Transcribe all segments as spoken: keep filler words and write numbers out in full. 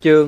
Chương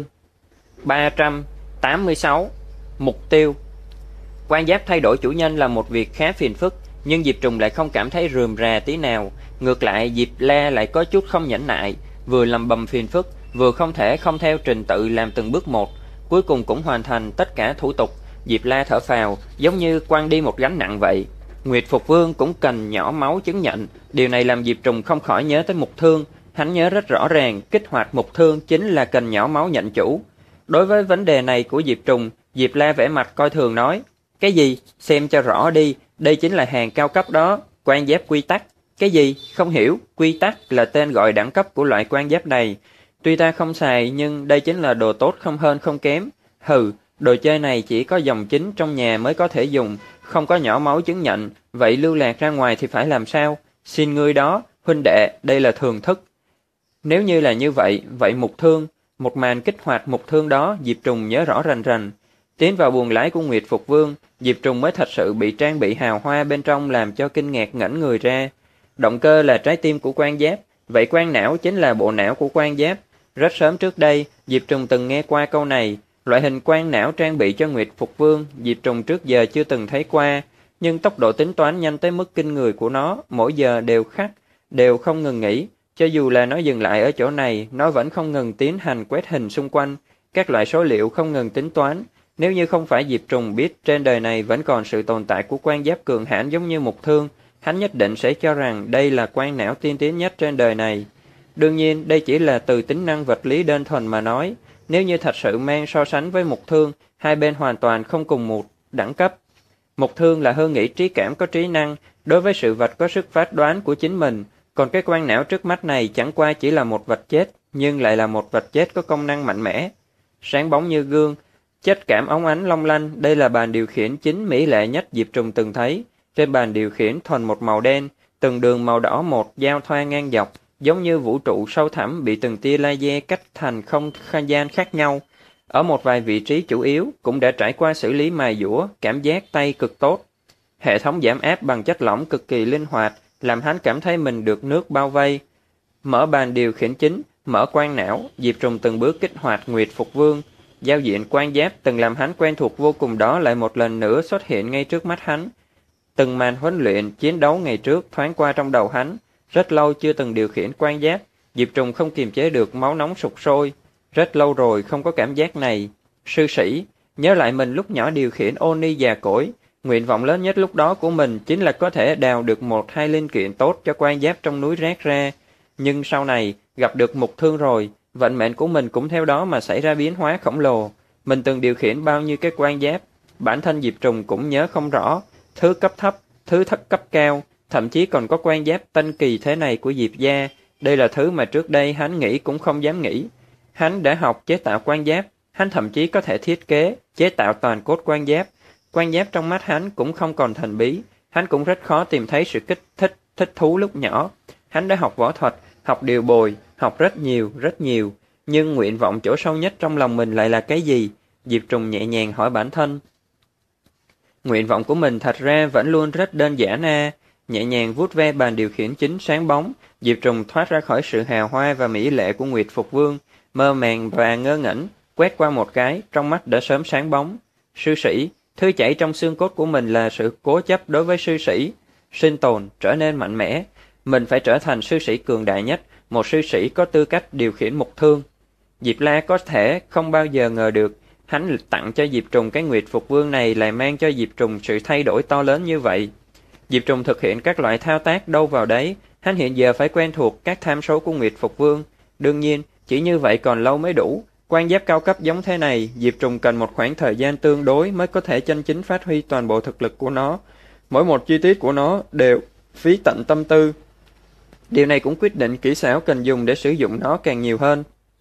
ba trăm tám mươi sáu. Mục tiêu. Quan giáp thay đổi chủ nhân là một việc khá phiền phức, nhưng Diệp Trùng lại không cảm thấy rườm rà tí nào. Ngược lại, Diệp La lại có chút không nhẫn nại, vừa lầm bầm phiền phức, vừa không thể không theo trình tự làm từng bước một. Cuối cùng cũng hoàn thành tất cả thủ tục. Diệp La thở phào, giống như quăng đi một gánh nặng vậy. Nguyệt Phục Vương cũng cần nhỏ máu chứng nhận. Điều này làm Diệp Trùng không khỏi nhớ tới mục thương. Hắn nhớ rất rõ ràng, kích hoạt mục thương chính là cần nhỏ máu nhận chủ. Đối với vấn đề này của Diệp Trùng, Diệp La vẻ mặt coi thường nói: cái gì? Xem cho rõ đi, đây chính là hàng cao cấp đó, quan giáp quy tắc. Cái gì? Không hiểu. Quy tắc là tên gọi đẳng cấp của loại quan giáp này. Tuy ta không xài, nhưng đây chính là đồ tốt không hơn không kém. Hừ, đồ chơi này chỉ có dòng chính trong nhà mới có thể dùng, không có nhỏ máu chứng nhận, vậy lưu lạc ra ngoài thì phải làm sao? Xin ngươi đó, huynh đệ, đây là thường thức. Nếu như là như vậy, vậy mục thương, một màn kích hoạt mục thương đó, Diệp Trùng nhớ rõ rành rành. Tiến vào buồng lái của Nguyệt Phục Vương, Diệp Trùng mới thật sự bị trang bị hào hoa bên trong làm cho kinh ngạc ngẩn người ra. Động cơ là trái tim của quan giáp, vậy quan não chính là bộ não của quan giáp. Rất sớm trước đây, Diệp Trùng từng nghe qua câu này. Loại hình quan não trang bị cho Nguyệt Phục Vương, Diệp Trùng trước giờ chưa từng thấy qua, nhưng tốc độ tính toán nhanh tới mức kinh người của nó, mỗi giờ đều khắc, đều không ngừng nghỉ. Cho dù là nó dừng lại ở chỗ này, nó vẫn không ngừng tiến hành quét hình xung quanh, các loại số liệu không ngừng tính toán. Nếu như không phải Diệp Trùng biết trên đời này vẫn còn sự tồn tại của quan giáp cường hãn giống như mục thương, hắn nhất định sẽ cho rằng đây là quan não tiên tiến nhất trên đời này. Đương nhiên, đây chỉ là từ tính năng vật lý đơn thuần mà nói. Nếu như thật sự mang so sánh với mục thương, hai bên hoàn toàn không cùng một đẳng cấp. Mục thương là hư nghĩ trí cảm có trí năng, đối với sự vật có sức phán đoán của chính mình, còn cái quan não trước mắt này chẳng qua chỉ là một vật chết, nhưng lại là một vật chết có công năng mạnh mẽ. Sáng bóng như gương, chất cảm óng ánh long lanh, đây là bàn điều khiển chính mỹ lệ nhất Diệp Trùng từng thấy. Trên bàn điều khiển thuần một màu đen, từng đường màu đỏ một giao thoa ngang dọc, giống như vũ trụ sâu thẳm bị từng tia laser cách thành không gian khác nhau. Ở một vài vị trí chủ yếu cũng đã trải qua xử lý mài dũa, cảm giác tay cực tốt. Hệ thống giảm áp bằng chất lỏng cực kỳ linh hoạt, làm hắn cảm thấy mình được nước bao vây. Mở bàn điều khiển chính, mở quan não, Diệp Trùng từng bước kích hoạt Nguyệt Phục Vương. Giao diện quan giáp từng làm hắn quen thuộc vô cùng đó lại một lần nữa xuất hiện ngay trước mắt hắn. Từng màn huấn luyện, chiến đấu ngày trước thoáng qua trong đầu hắn. Rất lâu chưa từng điều khiển quan giáp, Diệp Trùng không kiềm chế được máu nóng sục sôi. Rất lâu rồi không có cảm giác này. Sư sĩ, nhớ lại mình lúc nhỏ điều khiển ô ni già cỗi, nguyện vọng lớn nhất lúc đó của mình chính là có thể đào được một hai linh kiện tốt cho quan giáp trong núi rác ra. Nhưng sau này, gặp được mục thương rồi, vận mệnh của mình cũng theo đó mà xảy ra biến hóa khổng lồ. Mình từng điều khiển bao nhiêu cái quan giáp, bản thân Diệp Trùng cũng nhớ không rõ. Thứ cấp thấp, thứ thấp cấp cao, thậm chí còn có quan giáp tinh kỳ thế này của Diệp gia. Đây là thứ mà trước đây hắn nghĩ cũng không dám nghĩ. Hắn đã học chế tạo quan giáp, hắn thậm chí có thể thiết kế, chế tạo toàn cốt quan giáp. Quan giáp trong mắt hắn cũng không còn thần bí, hắn cũng rất khó tìm thấy sự kích thích, thích thú lúc nhỏ. Hắn đã học võ thuật, học điều bồi, học rất nhiều, rất nhiều. Nhưng nguyện vọng chỗ sâu nhất trong lòng mình lại là cái gì? Diệp Trùng nhẹ nhàng hỏi bản thân. Nguyện vọng của mình thật ra vẫn luôn rất đơn giản a. Nhẹ nhàng vuốt ve bàn điều khiển chính sáng bóng, Diệp Trùng thoát ra khỏi sự hào hoa và mỹ lệ của Nguyệt Phục Vương, mơ màng và ngơ ngẩn, quét qua một cái, trong mắt đã sớm sáng bóng. Sư sĩ, thứ chảy trong xương cốt của mình là sự cố chấp đối với sư sĩ. Sinh tồn, trở nên mạnh mẽ. Mình phải trở thành sư sĩ cường đại nhất, một sư sĩ có tư cách điều khiển mục thương. Diệp La có thể không bao giờ ngờ được, hắn tặng cho Diệp Trùng cái Nguyệt Phục Vương này lại mang cho Diệp Trùng sự thay đổi to lớn như vậy. Diệp Trùng thực hiện các loại thao tác đâu vào đấy, hắn hiện giờ phải quen thuộc các tham số của Nguyệt Phục Vương. Đương nhiên, chỉ như vậy còn lâu mới đủ. Quan giáp cao cấp giống thế này, Diệp Trùng cần một khoảng thời gian tương đối mới có thể chân chính phát huy toàn bộ thực lực của nó. Mỗi một chi tiết của nó đều phí tận tâm tư. Điều này cũng quyết định kỹ xảo cần dùng để sử dụng nó càng nhiều hơn.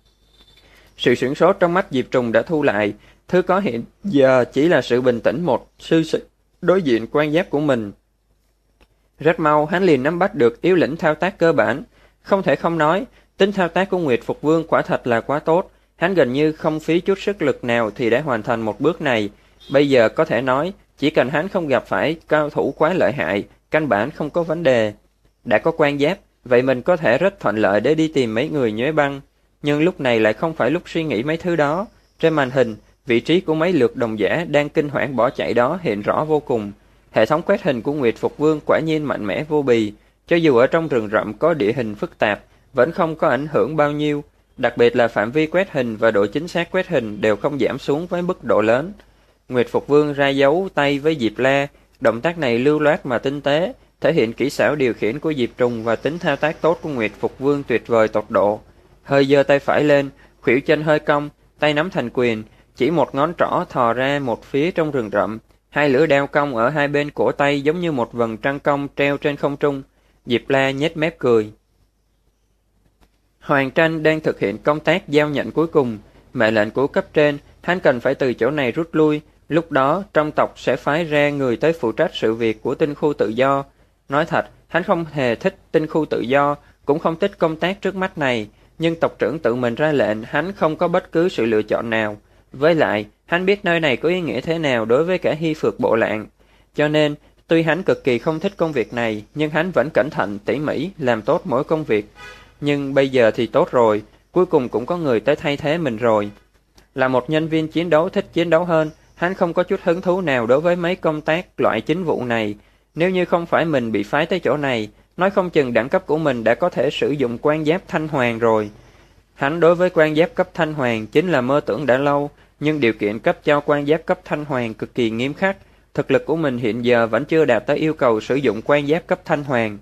Sự sửng sốt trong mắt Diệp Trùng đã thu lại, thứ có hiện giờ chỉ là sự bình tĩnh một sư sĩ đối diện quan giáp của mình. Rất mau hắn liền nắm bắt được yếu lĩnh thao tác cơ bản. Không thể không nói, tính thao tác của Nguyệt Phục Vương quả thật là quá tốt. Hắn gần như không phí chút sức lực nào thì đã hoàn thành một bước này. Bây giờ có thể nói, chỉ cần hắn không gặp phải cao thủ quá lợi hại, căn bản không có vấn đề. Đã có quan giáp, vậy mình có thể rất thuận lợi để đi tìm mấy người nhuế băng. nhưng lúc này lại không phải lúc suy nghĩ mấy thứ đó. Trên màn hình, vị trí của mấy lượt đồng giả đang kinh hoảng bỏ chạy đó hiện rõ vô cùng. Hệ thống quét hình của Nguyệt Phục Vương quả nhiên mạnh mẽ vô bì, cho dù ở trong rừng rậm có địa hình phức tạp, vẫn không có ảnh hưởng bao nhiêu, đặc biệt là phạm vi quét hình và độ chính xác quét hình đều không giảm xuống với mức độ lớn. Nguyệt Phục Vương ra dấu tay với Diệp La, động tác này lưu loát mà tinh tế, thể hiện kỹ xảo điều khiển của Diệp Trùng và tính thao tác tốt của Nguyệt Phục Vương tuyệt vời tột độ. Hơi giơ tay phải lên, khuỷu chân hơi cong, tay nắm thành quyền, chỉ một ngón trỏ thò ra một phía trong rừng rậm, hai lưỡi đao cong ở hai bên cổ tay giống như một vầng trăng cong treo trên không trung. Diệp La nhếch mép cười. Hoàng Tranh đang thực hiện công tác giao nhận cuối cùng, mệnh lệnh của cấp trên, hắn cần phải từ chỗ này rút lui, lúc đó trong tộc sẽ phái ra người tới phụ trách sự việc của tinh khu tự do. Nói thật, hắn không hề thích tinh khu tự do, cũng không thích công tác trước mắt này, nhưng tộc trưởng tự mình ra lệnh, hắn không có bất cứ sự lựa chọn nào. Với lại, hắn biết nơi này có ý nghĩa thế nào đối với cả Hy Phược bộ lạc. Cho nên, tuy hắn cực kỳ không thích công việc này, nhưng hắn vẫn cẩn thận, tỉ mỉ, làm tốt mỗi công việc. Nhưng bây giờ thì tốt rồi, cuối cùng cũng có người tới thay thế mình rồi. Là một nhân viên chiến đấu thích chiến đấu hơn, hắn không có chút hứng thú nào đối với mấy công tác loại chính vụ này. Nếu như không phải mình bị phái tới chỗ này, nói không chừng đẳng cấp của mình đã có thể sử dụng quan giáp thanh hoàng rồi. Hắn đối với quan giáp cấp thanh hoàng chính là mơ tưởng đã lâu, nhưng điều kiện cấp cho quan giáp cấp thanh hoàng cực kỳ nghiêm khắc. Thực lực của mình hiện giờ vẫn chưa đạt tới yêu cầu sử dụng quan giáp cấp thanh hoàng.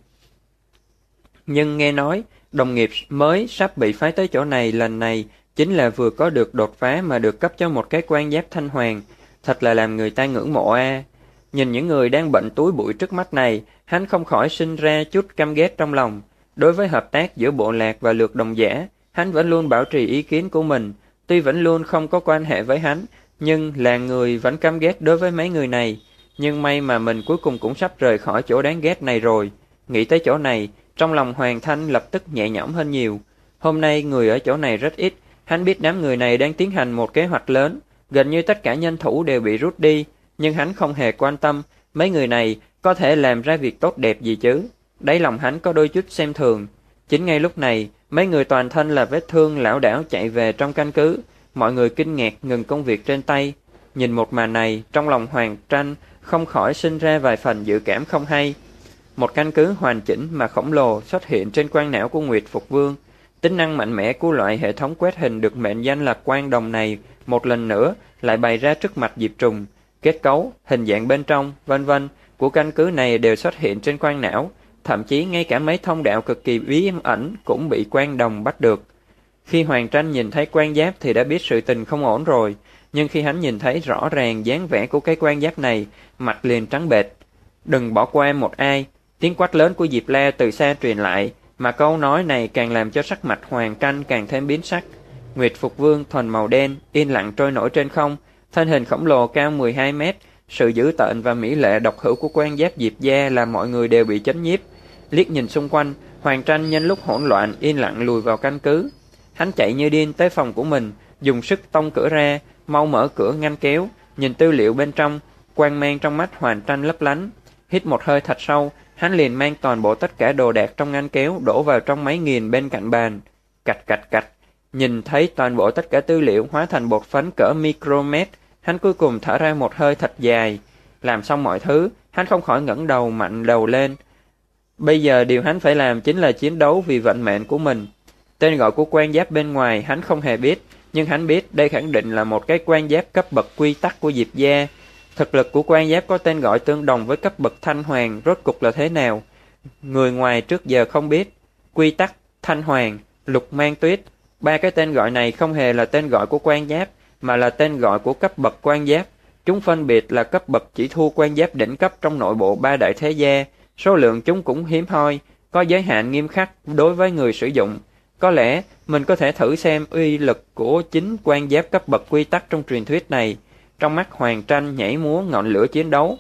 Nhưng nghe nói, đồng nghiệp mới sắp bị phái tới chỗ này lần này chính là vừa có được đột phá mà được cấp cho một cái quan giáp thanh hoàng. Thật là làm người ta ngưỡng mộ a. À. Nhìn những người đang bận túi bụi trước mắt này, hắn không khỏi sinh ra chút căm ghét trong lòng. Đối với hợp tác giữa bộ lạc và lược đồng giả, hắn vẫn luôn bảo trì ý kiến của mình. Tuy vẫn luôn không có quan hệ với hắn, nhưng là người vẫn căm ghét đối với mấy người này. Nhưng may mà mình cuối cùng cũng sắp rời khỏi chỗ đáng ghét này rồi. Nghĩ tới chỗ này, trong lòng Hoàng Thanh lập tức nhẹ nhõm hơn nhiều. Hôm nay người ở chỗ này rất ít, hắn biết đám người này đang tiến hành một kế hoạch lớn. Gần như tất cả nhân thủ đều bị rút đi, nhưng hắn không hề quan tâm, mấy người này có thể làm ra việc tốt đẹp gì chứ. Đáy lòng hắn có đôi chút xem thường. Chính ngay lúc này, mấy người toàn thân là vết thương lảo đảo chạy về trong căn cứ. Mọi người kinh ngạc ngừng công việc trên tay. Nhìn một màn này, trong lòng Hoàng Tranh không khỏi sinh ra vài phần dự cảm không hay. Một căn cứ hoàn chỉnh mà khổng lồ xuất hiện trên quang não của Nguyệt Phục Vương. Tính năng mạnh mẽ của loại hệ thống quét hình được mệnh danh là quang đồng này một lần nữa lại bày ra trước mặt Diệp Trùng. Kết cấu, hình dạng bên trong, vân vân của căn cứ này đều xuất hiện trên quang não, thậm chí ngay cả mấy thông đạo cực kỳ bí ẩn cũng bị quang đồng bắt được. Khi Hoàng Tranh nhìn thấy quan giáp thì đã biết sự tình không ổn rồi, nhưng khi hắn nhìn thấy rõ ràng dáng vẻ của cái quan giáp này, mặt liền trắng bệch. Đừng bỏ qua một ai, tiếng quát lớn của Diệp La từ xa truyền lại, mà câu nói này càng làm cho sắc mặt Hoàng Tranh càng thêm biến sắc. Nguyệt Phục Vương thuần màu đen, yên lặng trôi nổi trên không, thân hình khổng lồ cao mười hai mét, sự dữ tợn và mỹ lệ độc hữu của quan giáp Diệp gia làm mọi người đều bị chấn nhiếp. Liếc nhìn xung quanh, Hoàng Tranh nhân lúc hỗn loạn yên lặng lùi vào căn cứ. Hắn chạy như điên tới phòng của mình, dùng sức tông cửa ra, mau mở cửa ngăn kéo, nhìn tư liệu bên trong, quang mang trong mắt Hoàng Tranh lấp lánh. Hít một hơi thật sâu, hắn liền mang toàn bộ tất cả đồ đạc trong ngăn kéo đổ vào trong máy nghiền bên cạnh bàn. Cạch cạch cạch, nhìn thấy toàn bộ tất cả tư liệu hóa thành bột phấn cỡ micromet, hắn cuối cùng thở ra một hơi thật dài. Làm xong mọi thứ, hắn không khỏi ngẩng đầu mạnh đầu lên. Bây giờ điều hắn phải làm chính là chiến đấu vì vận mệnh của mình. Tên gọi của quan giáp bên ngoài hắn không hề biết, nhưng hắn biết đây khẳng định là một cái quan giáp cấp bậc quy tắc của Diệp gia. Thực lực của quan giáp có tên gọi tương đồng với cấp bậc thanh hoàng rốt cục là thế nào? Người ngoài trước giờ không biết. Quy tắc, thanh hoàng, lục mang tuyết, ba cái tên gọi này không hề là tên gọi của quan giáp, mà là tên gọi của cấp bậc quan giáp. Chúng phân biệt là cấp bậc chỉ thua quan giáp đỉnh cấp trong nội bộ ba đại thế gia. Số lượng chúng cũng hiếm hoi, có giới hạn nghiêm khắc đối với người sử dụng. Có lẽ mình có thể thử xem uy lực của chính quan giáp cấp bậc quy tắc trong truyền thuyết này. Trong mắt Hoàng Tranh nhảy múa ngọn lửa chiến đấu.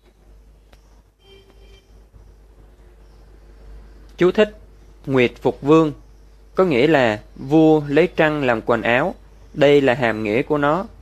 Chú thích: Nguyệt Phục Vương có nghĩa là vua lấy trăng làm quần áo. Đây là hàm nghĩa của nó.